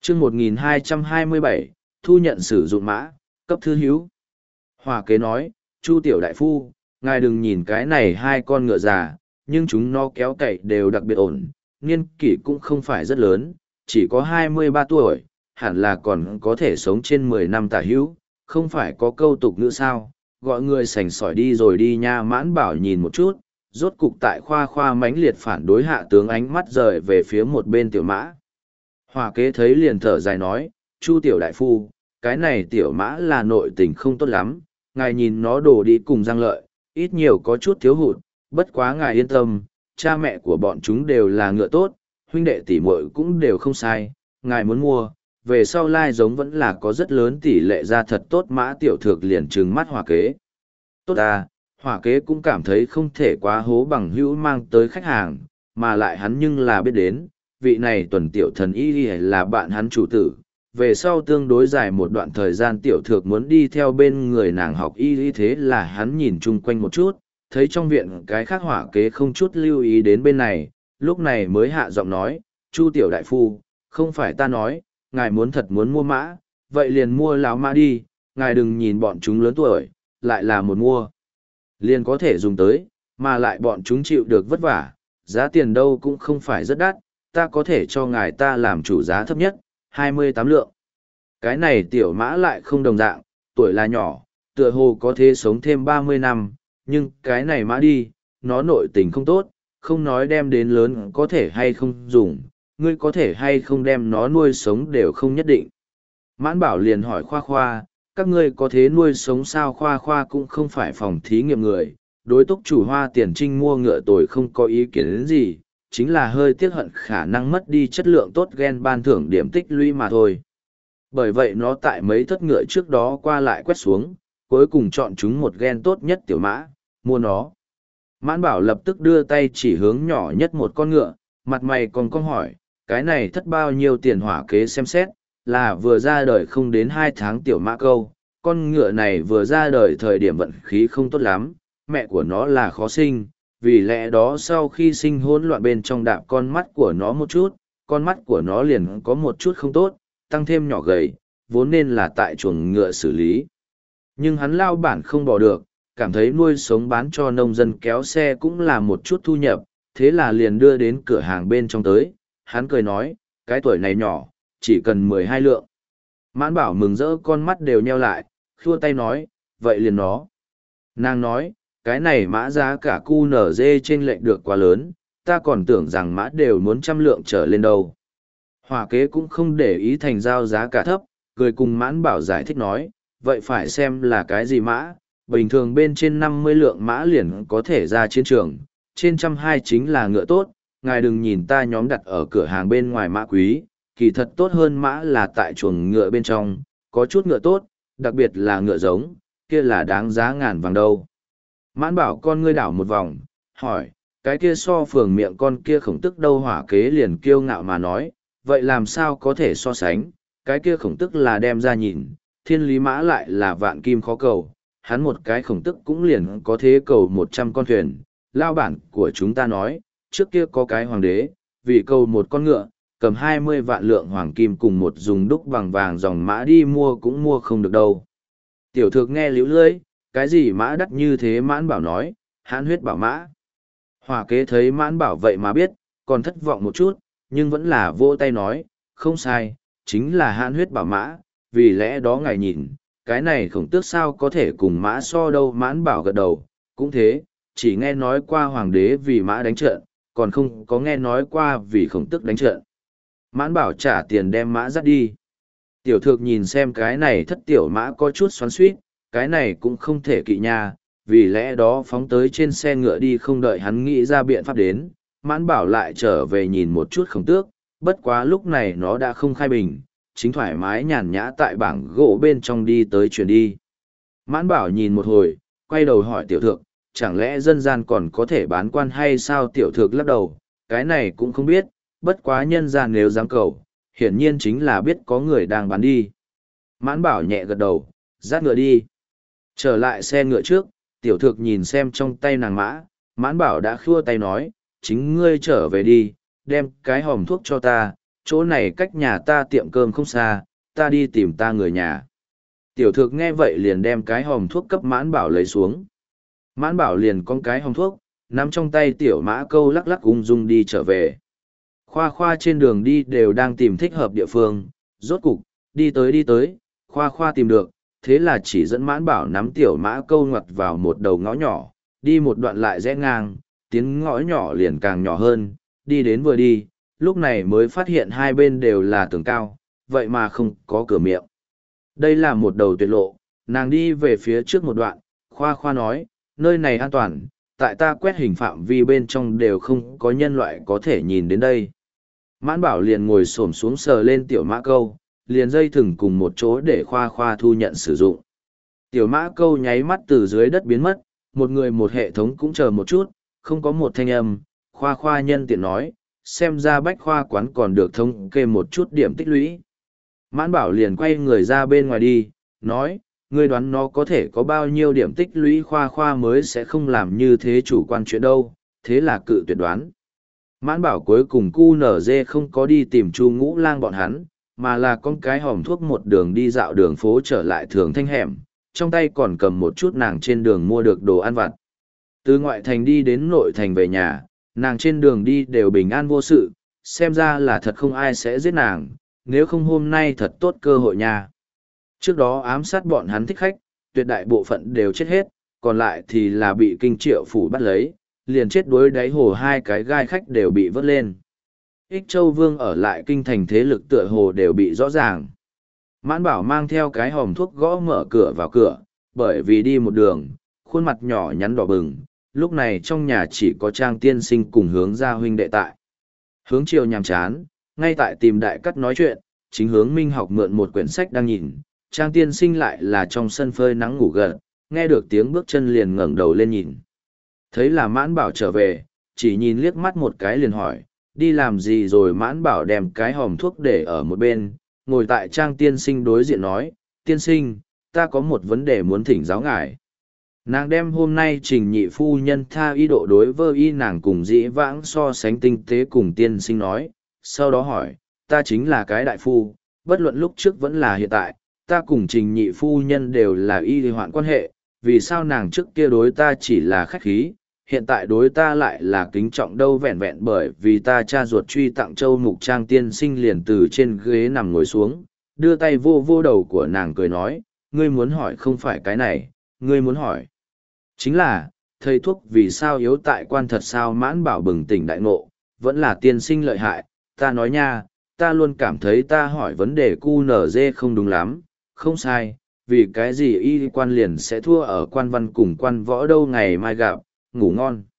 chương 1227, thu nhận sử dụng mã, cấp thư hữu. Hỏa kế nói, Chu tiểu đại phu, ngài đừng nhìn cái này hai con ngựa già, nhưng chúng nó kéo cậy đều đặc biệt ổn, niên kỷ cũng không phải rất lớn, chỉ có 23 tuổi, hẳn là còn có thể sống trên 10 năm tả hữu, không phải có câu tục nữa sao, gọi người sành sỏi đi rồi đi nha. Mãn Bảo nhìn một chút, rốt cục tại khoa mãnh liệt phản đối hạ tướng ánh mắt rời về phía một bên tiểu mã. Hỏa kế thấy liền thở dài nói, Chu tiểu đại phu, cái này tiểu mã là nội tình không tốt lắm, ngài nhìn nó đổ đi cùng Giang Lợi, ít nhiều có chút thiếu hụt, bất quá ngài yên tâm, cha mẹ của bọn chúng đều là ngựa tốt, huynh đệ tỷ muội cũng đều không sai, ngài muốn mua, về sau lai giống vẫn là có rất lớn tỷ lệ ra thật tốt. Mã tiểu thược liền trừng mắt hỏa kế. Tốt à, hỏa kế cũng cảm thấy không thể quá hố bằng hữu mang tới khách hàng, mà lại hắn nhưng là biết đến, vị này Tuần tiểu thần y là bạn hắn chủ tử. Về sau tương đối dài một đoạn thời gian tiểu thược muốn đi theo bên người nàng học y, thế là hắn nhìn chung quanh một chút, thấy trong viện cái khác hỏa kế không chút lưu ý đến bên này, lúc này mới hạ giọng nói, Chu tiểu đại phu, không phải ta nói, ngài muốn thật muốn mua mã, vậy liền mua lão mã đi, ngài đừng nhìn bọn chúng lớn tuổi, lại là một mua. Liền có thể dùng tới, mà lại bọn chúng chịu được vất vả, giá tiền đâu cũng không phải rất đắt, ta có thể cho ngài ta làm chủ giá thấp nhất, 28 lượng. Cái này tiểu mã lại không đồng dạng, tuổi là nhỏ, tựa hồ có thể sống thêm 30 năm, nhưng cái này mã đi, nó nội tình không tốt, không nói đem đến lớn có thể hay không dùng, ngươi có thể hay không đem nó nuôi sống đều không nhất định. Mãn Bảo liền hỏi Khoa, các ngươi có thế nuôi sống sao? Khoa cũng không phải phòng thí nghiệm người, đối túc chủ Hoa Tiền Trinh mua ngựa tồi không có ý kiến đến gì, chính là hơi tiếc hận khả năng mất đi chất lượng tốt gen ban thưởng điểm tích lũy mà thôi. Bởi vậy nó tại mấy thất ngựa trước đó qua lại quét xuống, cuối cùng chọn chúng một gen tốt nhất tiểu mã, mua nó. Mãn Bảo lập tức đưa tay chỉ hướng nhỏ nhất một con ngựa, mặt mày còn cong hỏi, cái này thất bao nhiêu tiền? Hỏa kế xem xét, là vừa ra đời không đến 2 tháng tiểu mã câu, con ngựa này vừa ra đời thời điểm vận khí không tốt lắm, mẹ của nó là khó sinh, vì lẽ đó sau khi sinh hỗn loạn bên trong đạp con mắt của nó một chút, con mắt của nó liền có một chút không tốt, tăng thêm nhỏ gầy, vốn nên là tại chuồng ngựa xử lý. Nhưng hắn lao bản không bỏ được, cảm thấy nuôi sống bán cho nông dân kéo xe cũng là một chút thu nhập, thế là liền đưa đến cửa hàng bên trong tới. Hắn cười nói, cái tuổi này nhỏ, chỉ cần 12 lượng. Mãn Bảo mừng rỡ con mắt đều nheo lại, khua tay nói, vậy liền nó. Nàng nói, cái này mã giá cả QNZ trên lệnh được quá lớn, ta còn tưởng rằng mã đều muốn 100 lượng trở lên đâu. Hỏa kế cũng không để ý thành giao giá cả thấp, cười cùng Mãn Bảo giải thích nói, vậy phải xem là cái gì mã, bình thường bên trên 50 lượng mã liền có thể ra chiến trường, trên 120 chính là ngựa tốt, ngài đừng nhìn ta nhóm đặt ở cửa hàng bên ngoài mã quý, kỳ thật tốt hơn mã là tại chuồng ngựa bên trong, có chút ngựa tốt, đặc biệt là ngựa giống, kia là đáng giá ngàn vàng đâu. Mãn Bảo con ngươi đảo một vòng, hỏi, cái kia so phường miệng con kia Khổng Tức đâu? Hỏa kế liền kiêu ngạo mà nói, vậy làm sao có thể so sánh, cái kia Khổng Tức là đem ra nhìn, thiên lý mã lại là vạn kim khó cầu, hắn một cái Khổng Tức cũng liền có thế cầu 100 con thuyền. Lao bản của chúng ta nói, trước kia có cái hoàng đế, vì cầu một con ngựa, cầm 20 vạn lượng hoàng kim cùng một dùng đúc bằng vàng dòng mã đi mua cũng mua không được đâu. Tiểu thược nghe liễu lưỡi, cái gì mã đắt như thế? Mãn Bảo nói, hãn huyết bảo mã. Hỏa kế thấy Mãn Bảo vậy mà biết, còn thất vọng một chút, nhưng vẫn là vỗ tay nói, không sai, chính là hãn huyết bảo mã, vì lẽ đó ngài nhìn, cái này Khổng Tước sao có thể cùng mã so đâu? Mãn Bảo gật đầu, cũng thế, chỉ nghe nói qua hoàng đế vì mã đánh trận, còn không có nghe nói qua vì Khổng Tước đánh trận. Mãn Bảo trả tiền đem mã dắt đi. Tiểu thược nhìn xem cái này thất tiểu mã có chút xoắn xuýt, cái này cũng không thể kỵ nha, vì lẽ đó phóng tới trên xe ngựa đi, không đợi hắn nghĩ ra biện pháp đến. Mãn Bảo lại trở về nhìn một chút Khổng Tước, bất quá lúc này nó đã không khai bình, chính thoải mái nhàn nhã tại bảng gỗ bên trong đi tới chuyển đi. Mãn Bảo nhìn một hồi, quay đầu hỏi tiểu thược, chẳng lẽ dân gian còn có thể bán quan hay sao? Tiểu thược lắc đầu, cái này cũng không biết, bất quá nhân gian nếu dám cầu, hiển nhiên chính là biết có người đang bán đi. Mãn Bảo nhẹ gật đầu, dắt ngựa đi. Trở lại xe ngựa trước, tiểu thược nhìn xem trong tay nàng mã, Mãn Bảo đã khua tay nói, chính ngươi trở về đi, đem cái hòm thuốc cho ta, chỗ này cách nhà ta tiệm cơm không xa, ta đi tìm ta người nhà. Tiểu thược nghe vậy liền đem cái hòm thuốc cấp Mãn Bảo lấy xuống. Mãn Bảo liền con cái hòm thuốc, nắm trong tay Tiểu Mã Câu lắc lắc ung dung đi trở về. Khoa Khoa trên đường đi đều đang tìm thích hợp địa phương, rốt cục, đi tới, Khoa Khoa tìm được, thế là chỉ dẫn Mãn Bảo nắm Tiểu Mã Câu ngoặt vào một đầu ngõ nhỏ, đi một đoạn lại rẽ ngang, tiến ngõ nhỏ liền càng nhỏ hơn, đi đến vừa đi, lúc này mới phát hiện hai bên đều là tường cao, vậy mà không có cửa miệng. Đây là một đầu tuyệt lộ, nàng đi về phía trước một đoạn, Khoa Khoa nói, nơi này an toàn, tại ta quét hình phạm vi bên trong đều không có nhân loại có thể nhìn đến đây. Mãn Bảo liền ngồi xổm xuống sờ lên Tiểu Mã Câu, liền dây thừng cùng một chỗ để Khoa Khoa thu nhận sử dụng. Tiểu Mã Câu nháy mắt từ dưới đất biến mất, một người một hệ thống cũng chờ một chút, không có một thanh âm, Khoa Khoa nhân tiện nói, xem ra Bách Khoa quán còn được thống kê một chút điểm tích lũy. Mãn Bảo liền quay người ra bên ngoài đi, nói, ngươi đoán nó có thể có bao nhiêu điểm tích lũy. Khoa Khoa mới sẽ không làm như thế chủ quan chuyện đâu, thế là cự tuyệt đoán. Mãn Bảo cuối cùng QNZ không có đi tìm Chu Ngũ Lang bọn hắn, mà là con cái hòm thuốc một đường đi dạo đường phố trở lại Thường Thanh hẻm, trong tay còn cầm một chút nàng trên đường mua được đồ ăn vặt. Từ ngoại thành đi đến nội thành về nhà, nàng trên đường đi đều bình an vô sự, xem ra là thật không ai sẽ giết nàng, nếu không hôm nay thật tốt cơ hội nha. Trước đó ám sát bọn hắn thích khách, tuyệt đại bộ phận đều chết hết, còn lại thì là bị Kinh Triệu phủ bắt lấy, liền chết đuối đáy hồ hai cái gai khách đều bị vớt lên. Ích Châu Vương ở lại kinh thành thế lực tựa hồ đều bị rõ ràng. Mãn Bảo mang theo cái hòm thuốc gõ mở cửa vào cửa, bởi vì đi một đường, khuôn mặt nhỏ nhắn đỏ bừng, lúc này trong nhà chỉ có Trang tiên sinh cùng Hướng gia huynh đệ tại. Hướng Triều nhàm chán, ngay tại tìm đại cắt nói chuyện, chính Hướng Minh học mượn một quyển sách đang nhìn, Trang tiên sinh lại là trong sân phơi nắng ngủ gật, nghe được tiếng bước chân liền ngẩng đầu lên nhìn. Thấy là Mãn Bảo trở về, chỉ nhìn liếc mắt một cái liền hỏi, đi làm gì rồi. Mãn Bảo đem cái hòm thuốc để ở một bên, ngồi tại Trang tiên sinh đối diện nói, tiên sinh, ta có một vấn đề muốn thỉnh giáo ngài. Nàng đem hôm nay Trình nhị phu nhân tha ý độ đối với nàng cùng dĩ vãng so sánh tinh tế cùng tiên sinh nói, sau đó hỏi, ta chính là cái đại phu, bất luận lúc trước vẫn là hiện tại, ta cùng Trình nhị phu nhân đều là y hoạn quan hệ, vì sao nàng trước kia đối ta chỉ là khách khí, hiện tại đối ta lại là kính trọng đâu. Vẹn vẹn bởi vì ta cha ruột truy tặng châu mục. Trang tiên sinh liền từ trên ghế nằm ngồi xuống, đưa tay vô vô đầu của nàng cười nói, ngươi muốn hỏi không phải cái này, ngươi muốn hỏi chính là, thầy thuốc vì sao yếu tại quan thật sao. Mãn Bảo bừng tỉnh đại ngộ, vẫn là tiên sinh lợi hại, ta nói nha, ta luôn cảm thấy ta hỏi vấn đề QNZ không đúng lắm, không sai, vì cái gì y quan liền sẽ thua ở quan văn cùng quan võ đâu. Ngày mai gặp, ngủ ngon.